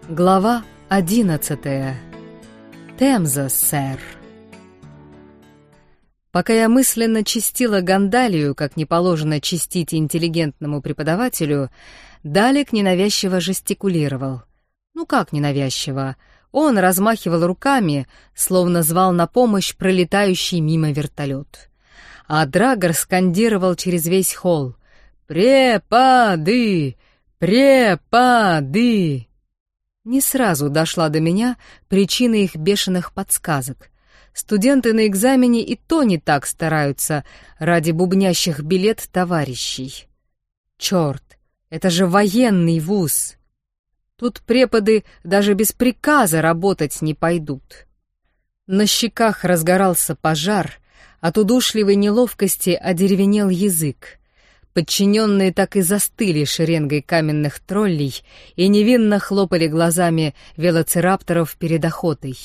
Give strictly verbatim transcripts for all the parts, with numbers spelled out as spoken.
Глава одиннадцатая. Темза, сэр. Пока я мысленно чистила Гандалию, как не положено чистить интеллигентному преподавателю, Далек ненавязчиво жестикулировал. Ну как ненавязчиво? Он размахивал руками, словно звал на помощь пролетающий мимо вертолет. А Драгор скандировал через весь холл: «Преподы! Преподы!» Не сразу дошла до меня причина их бешеных подсказок. Студенты на экзамене и то не так стараются ради бубнящих билет товарищей. Черт, это же военный вуз! Тут преподы даже без приказа работать не пойдут. На щеках разгорался пожар, от удушливой неловкости одеревенел язык. Подчиненные так и застыли шеренгой каменных троллей и невинно хлопали глазами велоцирапторов перед охотой.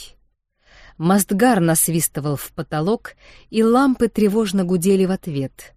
Мастгар насвистывал в потолок, и лампы тревожно гудели в ответ.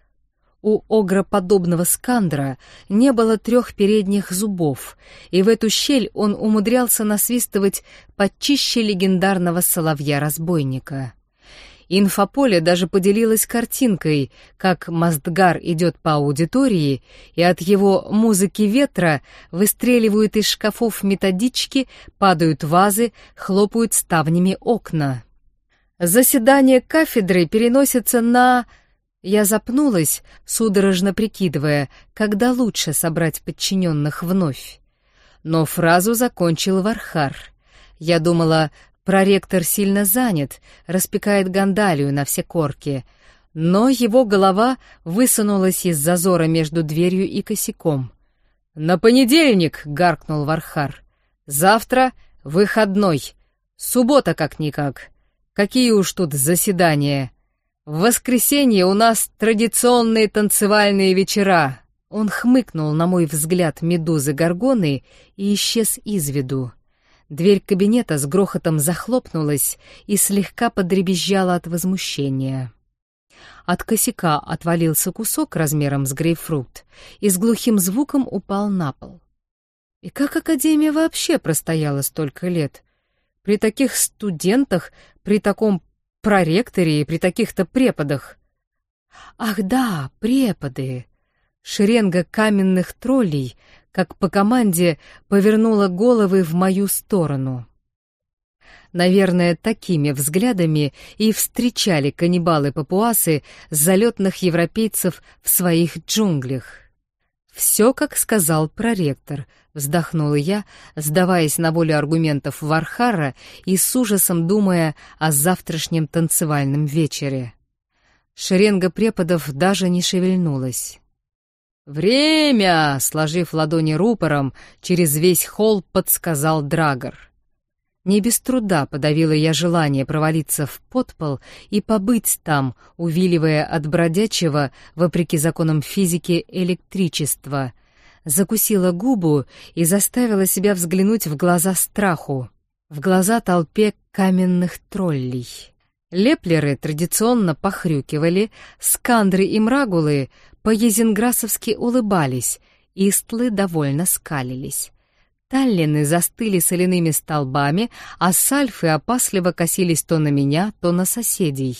У огроподобного скандра не было трех передних зубов, и в эту щель он умудрялся насвистывать почище легендарного соловья-разбойника. Инфополе даже поделилась картинкой, как Мастгар идет по аудитории, и от его музыки ветра выстреливают из шкафов методички, падают вазы, хлопают ставнями окна. Заседание кафедры переносится на... Я запнулась, судорожно прикидывая, когда лучше собрать подчиненных вновь. Но фразу закончил Вархар. Я думала... Проректор сильно занят, распекает Гандалию на все корки, но его голова высунулась из зазора между дверью и косяком. «На понедельник!» — гаркнул Вархар. «Завтра выходной. Суббота как-никак. Какие уж тут заседания. В воскресенье у нас традиционные танцевальные вечера». Он хмыкнул на мой взгляд медузы Горгоны и исчез из виду. Дверь кабинета с грохотом захлопнулась и слегка подребезжала от возмущения. От косяка отвалился кусок размером с грейпфрут и с глухим звуком упал на пол. И как Академия вообще простояла столько лет? При таких студентах, при таком проректоре и при таких-то преподах? Ах да, преподы! Шеренга каменных троллей, как по команде, повернула головы в мою сторону. Наверное, такими взглядами и встречали каннибалы-папуасы залетных европейцев в своих джунглях. «Все, как сказал проректор», — вздохнула я, сдаваясь на волю аргументов Вархара и с ужасом думая о завтрашнем танцевальном вечере. Шеренга преподов даже не шевельнулась. «Время!» — сложив ладони рупором, через весь холл подсказал Драгор. Не без труда подавила я желание провалиться в подпол и побыть там, увиливая от бродячего, вопреки законам физики, электричества. Закусила губу и заставила себя взглянуть в глаза страху, в глаза толпе каменных троллей. Леплеры традиционно похрюкивали, скандры и мрагулы по-езенграссовски улыбались, истлы довольно скалились. Таллины застыли соляными столбами, а сальфы опасливо косились то на меня, то на соседей.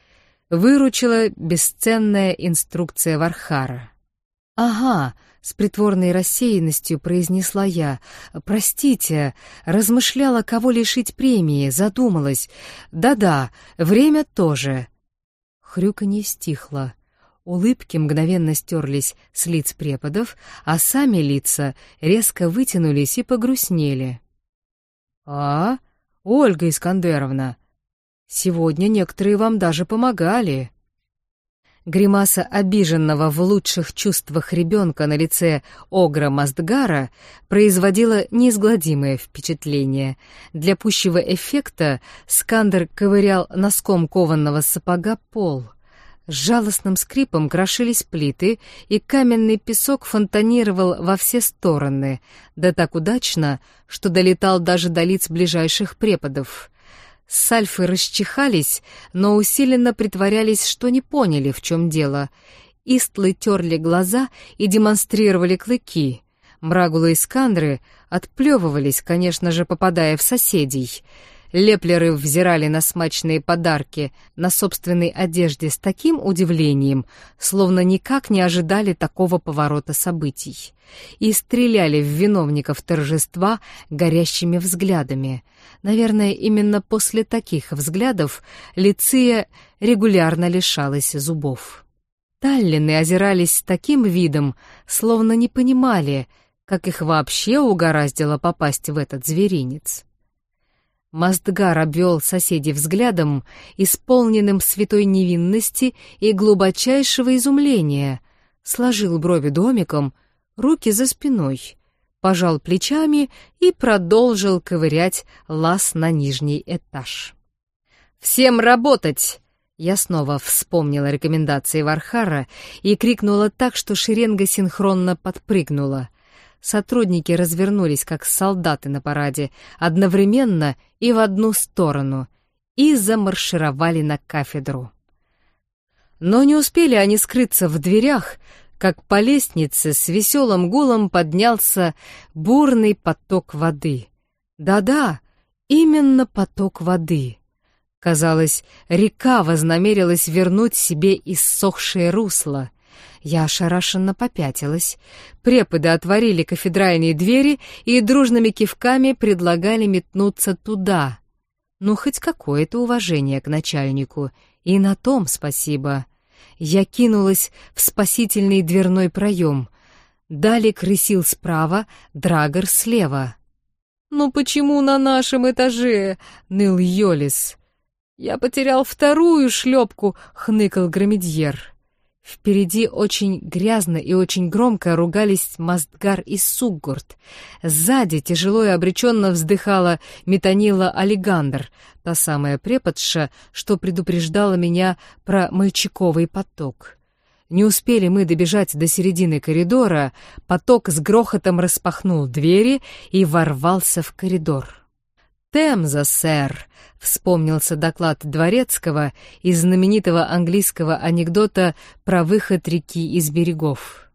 Выручила бесценная инструкция Вархара. «Ага», — с притворной рассеянностью произнесла я. «Простите, размышляла, кого лишить премии, задумалась. Да-да, время тоже». Хрюканье стихло. Улыбки мгновенно стерлись с лиц преподов, а сами лица резко вытянулись и погрустнели. «А, Ольга Искандеровна, сегодня некоторые вам даже помогали». Гримаса обиженного в лучших чувствах ребенка на лице Огра Мастгара производила неизгладимое впечатление. Для пущего эффекта Скандер ковырял носком кованного сапога пол. С жалостным скрипом крошились плиты, и каменный песок фонтанировал во все стороны, да так удачно, что долетал даже до лиц ближайших преподов. Сальфы расчихались, но усиленно притворялись, что не поняли, в чем дело. Истлы терли глаза и демонстрировали клыки. Мрагулы и скандры отплевывались, конечно же, попадая в соседей. Леплеры взирали на смачные подарки на собственной одежде с таким удивлением, словно никак не ожидали такого поворота событий, и стреляли в виновников торжества горящими взглядами. Наверное, именно после таких взглядов Лиция регулярно лишалась зубов. Таллины озирались с таким видом, словно не понимали, как их вообще угораздило попасть в этот зверинец. Мастгар обвел соседей взглядом, исполненным святой невинности и глубочайшего изумления, сложил брови домиком, руки за спиной, пожал плечами и продолжил ковырять лаз на нижний этаж. «Всем работать!» Я снова вспомнила рекомендации Вархара и крикнула так, что шеренга синхронно подпрыгнула. Сотрудники развернулись, как солдаты на параде, одновременно и в одну сторону, и замаршировали на кафедру. Но не успели они скрыться в дверях, как по лестнице с веселым гулом поднялся бурный поток воды. Да-да, именно поток воды. Казалось, река вознамерилась вернуть себе иссохшее русло. Я ошарашенно попятилась. Преподы отворили кафедральные двери и дружными кивками предлагали метнуться туда. Ну, хоть какое-то уважение к начальнику. И на том спасибо. Я кинулась в спасительный дверной проем. Далек рысил справа, Драгор слева. «Ну почему на нашем этаже?» — ныл Йолис. «Я потерял вторую шлепку», — хныкал Громедьер. Впереди очень грязно и очень громко ругались Мастгар и Суггурт. Сзади тяжело и обреченно вздыхала Метанила Алигандр, та самая преподша, что предупреждала меня про мальчиковый поток. Не успели мы добежать до середины коридора, поток с грохотом распахнул двери и ворвался в коридор. «Темза, сэр», — вспомнился доклад Дворецкого из знаменитого английского анекдота про выход реки из берегов.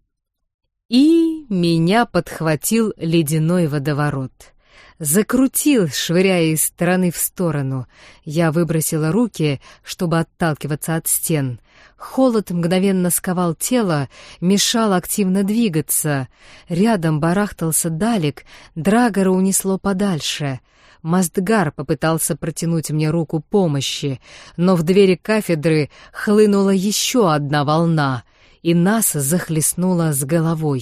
И меня подхватил ледяной водоворот. Закрутил, швыряя из стороны в сторону. Я выбросила руки, чтобы отталкиваться от стен. Холод мгновенно сковал тело, мешал активно двигаться. Рядом барахтался Далек, Драгора унесло подальше. Мастгар попытался протянуть мне руку помощи, но в двери кафедры хлынула еще одна волна, и нас захлестнуло с головой.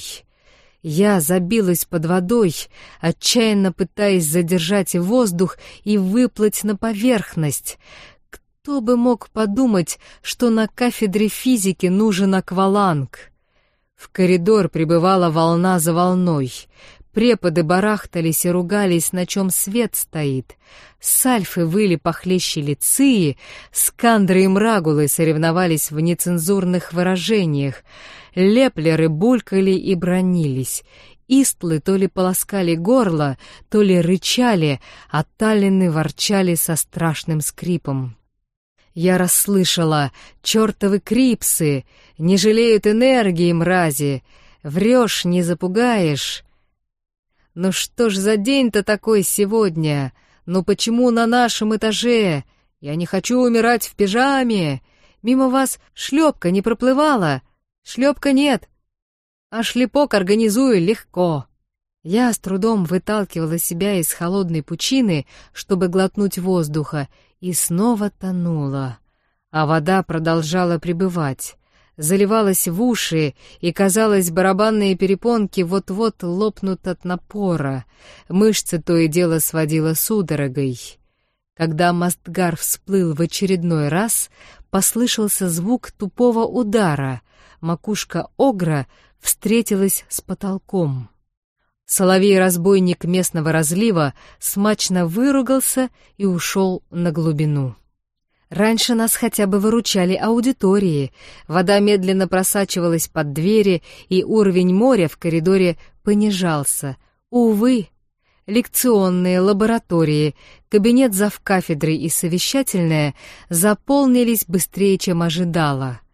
Я забилась под водой, отчаянно пытаясь задержать воздух и выплыть на поверхность. Кто бы мог подумать, что на кафедре физики нужен акваланг? В коридор прибывала волна за волной. Преподы барахтались и ругались, на чем свет стоит. Сальфы выли похлеще Лиции, скандры и мрагулы соревновались в нецензурных выражениях. Леплеры булькали и бранились. Истлы то ли полоскали горло, то ли рычали, а таллины ворчали со страшным скрипом. Я расслышала: «Чёртовы крипсы! Не жалеют энергии, мрази! Врёшь, не запугаешь!» «Ну что ж за день-то такой сегодня? Ну почему на нашем этаже? Я не хочу умирать в пижаме! Мимо вас шлепка не проплывала? Шлепка нет, а шлепок организую легко». Я с трудом выталкивала себя из холодной пучины, чтобы глотнуть воздуха, и снова тонула. А вода продолжала прибывать. Заливалась в уши, и, казалось, барабанные перепонки вот-вот лопнут от напора. Мышцы то и дело сводило судорогой. Когда Мастгар всплыл в очередной раз, послышался звук тупого удара. Макушка огра встретилась с потолком. Соловей-разбойник местного разлива смачно выругался и ушел на глубину. Раньше нас хотя бы выручали аудитории. Вода медленно просачивалась под двери, и уровень моря в коридоре понижался. Увы, лекционные, лаборатории, кабинет завкафедры и совещательная заполнились быстрее, чем ожидала.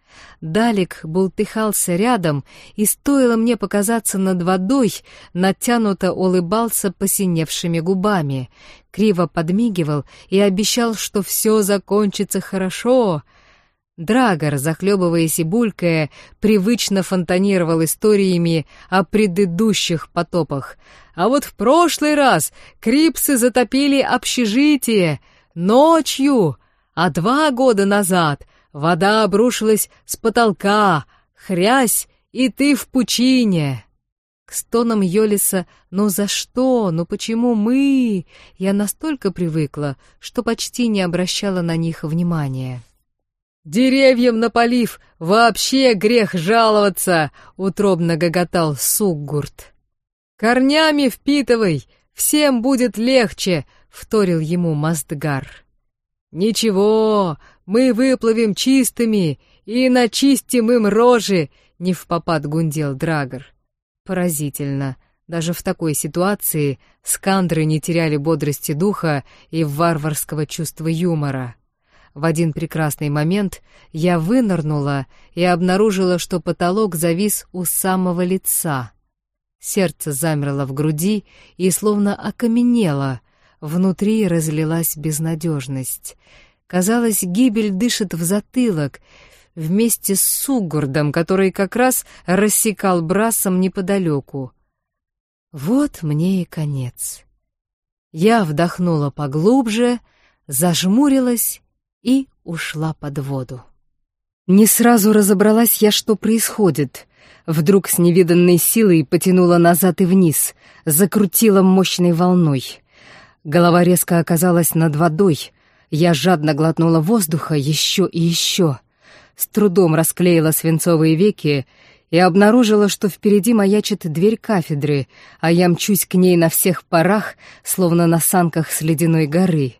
Далек бултыхался рядом, и стоило мне показаться над водой, натянуто улыбался посиневшими губами, криво подмигивал и обещал, что все закончится хорошо. Драгор, захлебываясь и булькая, привычно фонтанировал историями о предыдущих потопах. А вот в прошлый раз крипсы затопили общежитие ночью, а два года назад вода обрушилась с потолка, хрясь, и ты в пучине. К стонам Йолиса «Ну за что? Ну почему мы?» я настолько привыкла, что почти не обращала на них внимания. «Деревьям на полив вообще грех жаловаться!» — утробно гоготал Суггурт. «Корнями впитывай, всем будет легче!» — вторил ему Мастгар. «Ничего, мы выплывем чистыми и начистим им рожи!» — невпопад гундел Драгор. Поразительно, даже в такой ситуации скандры не теряли бодрости духа и варварского чувства юмора. В один прекрасный момент я вынырнула и обнаружила, что потолок завис у самого лица. Сердце замерло в груди и словно окаменело, внутри разлилась безнадежность. Казалось, гибель дышит в затылок, вместе с Суггурдом, который как раз рассекал брасом неподалеку. Вот мне и конец. Я вдохнула поглубже, зажмурилась и ушла под воду. Не сразу разобралась я, что происходит. Вдруг с невиданной силой потянула назад и вниз, закрутила мощной волной. Голова резко оказалась над водой. Я жадно глотнула воздуха еще и еще. С трудом расклеила свинцовые веки и обнаружила, что впереди маячит дверь кафедры, а я мчусь к ней на всех парах, словно на санках с ледяной горы.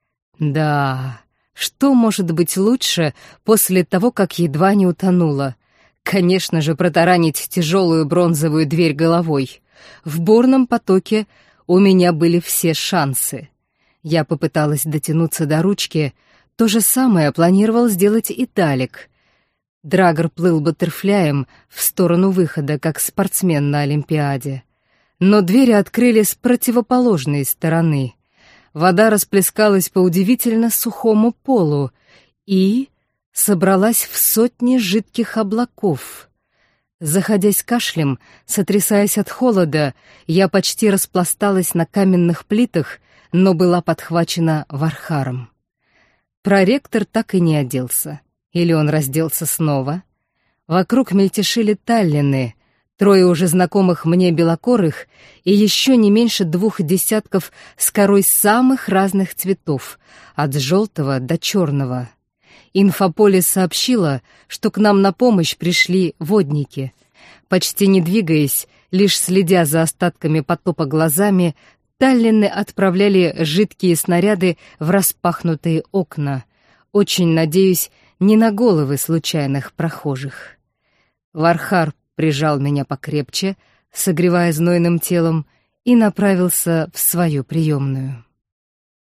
Да... Что может быть лучше после того, как едва не утонула? Конечно же, протаранить тяжелую бронзовую дверь головой. В бурном потоке у меня были все шансы. Я попыталась дотянуться до ручки. То же самое планировал сделать и Далек. Драгор плыл баттерфляем в сторону выхода, как спортсмен на Олимпиаде. Но двери открыли с противоположной стороны. Вода расплескалась по удивительно сухому полу и собралась в сотни жидких облаков. Заходясь кашлем, сотрясаясь от холода, я почти распласталась на каменных плитах, но была подхвачена Вархаром. Проректор так и не оделся. Или он разделся снова? Вокруг мельтешили таллины, трое уже знакомых мне белокорых и еще не меньше двух десятков с корой самых разных цветов, от желтого до черного. Инфополе сообщила, что к нам на помощь пришли водники. Почти не двигаясь, лишь следя за остатками потопа глазами, таллины отправляли жидкие снаряды в распахнутые окна. Очень надеюсь, не на головы случайных прохожих. Вархар прижал меня покрепче, согревая знойным телом, и направился в свою приемную.